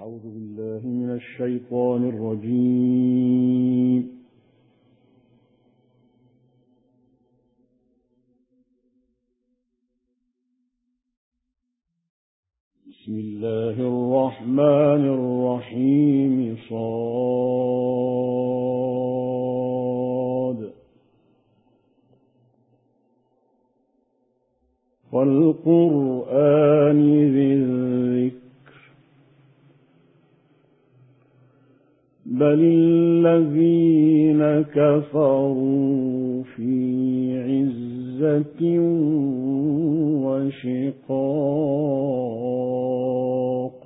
أعوذ بالله من الشيطان الرجيم. بسم الله الرحمن الرحيم. صاد والقرآن ذي الذكر بل الذين كفروا في عزة وشقاق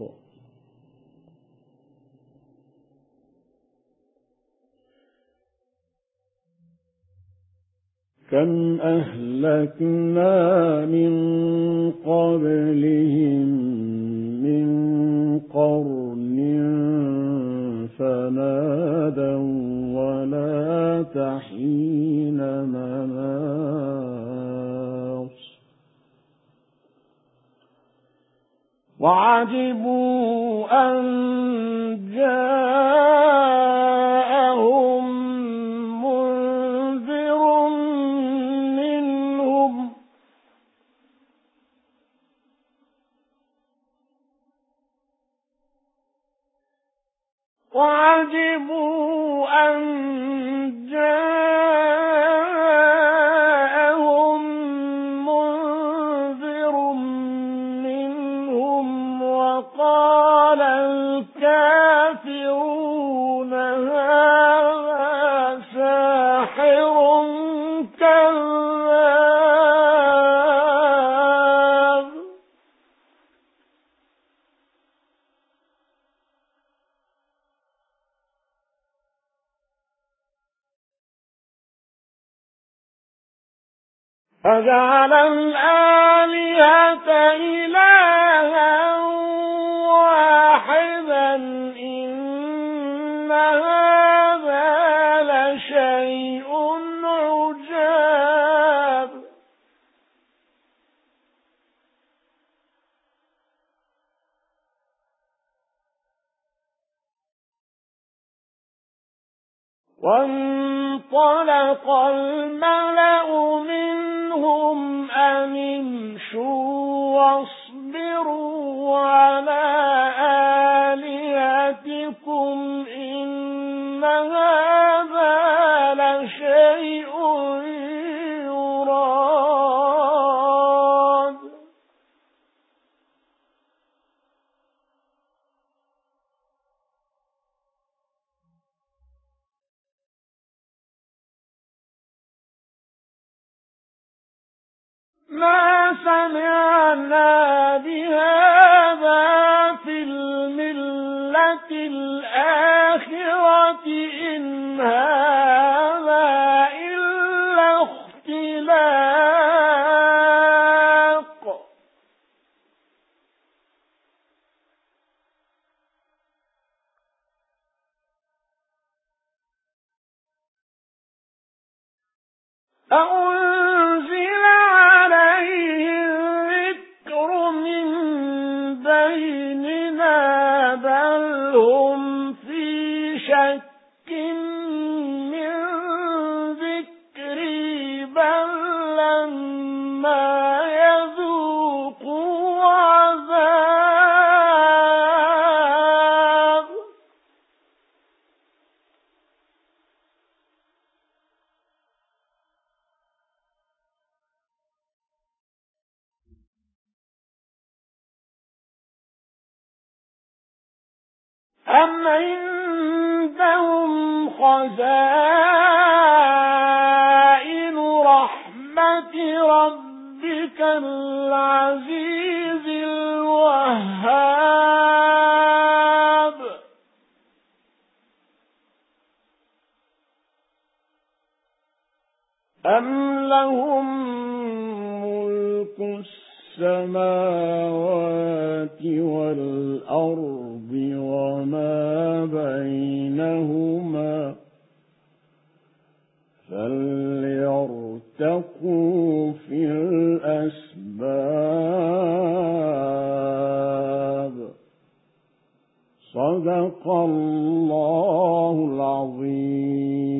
كم أهلكنا من قبلهم من قرن فنادوا ولا تحين مناص وعجبوا أن جاءهم منذر منهم وقال الكافرون هذا ساحر كذاب أجعل الآلهة إلها واحدا إن هذا لشيء عجاب وانطلق الملأ منهم أن امشوا واصبروا على آلهتكم إن هذا لشيء يراد ما سمعنا بهذا في الملة الآخرة إن هذا إلا اختلاق أأنزل عليه الذكر من بيننا بل هم في شك من ذكري بل لما يذوقوا عذاب أم عندهم خزائن رحمة ربك العزيز الوهاب أم لهم ملك السماوات والأرض وما بينهما فليرتقوا في الأسباب صدق الله العظيم.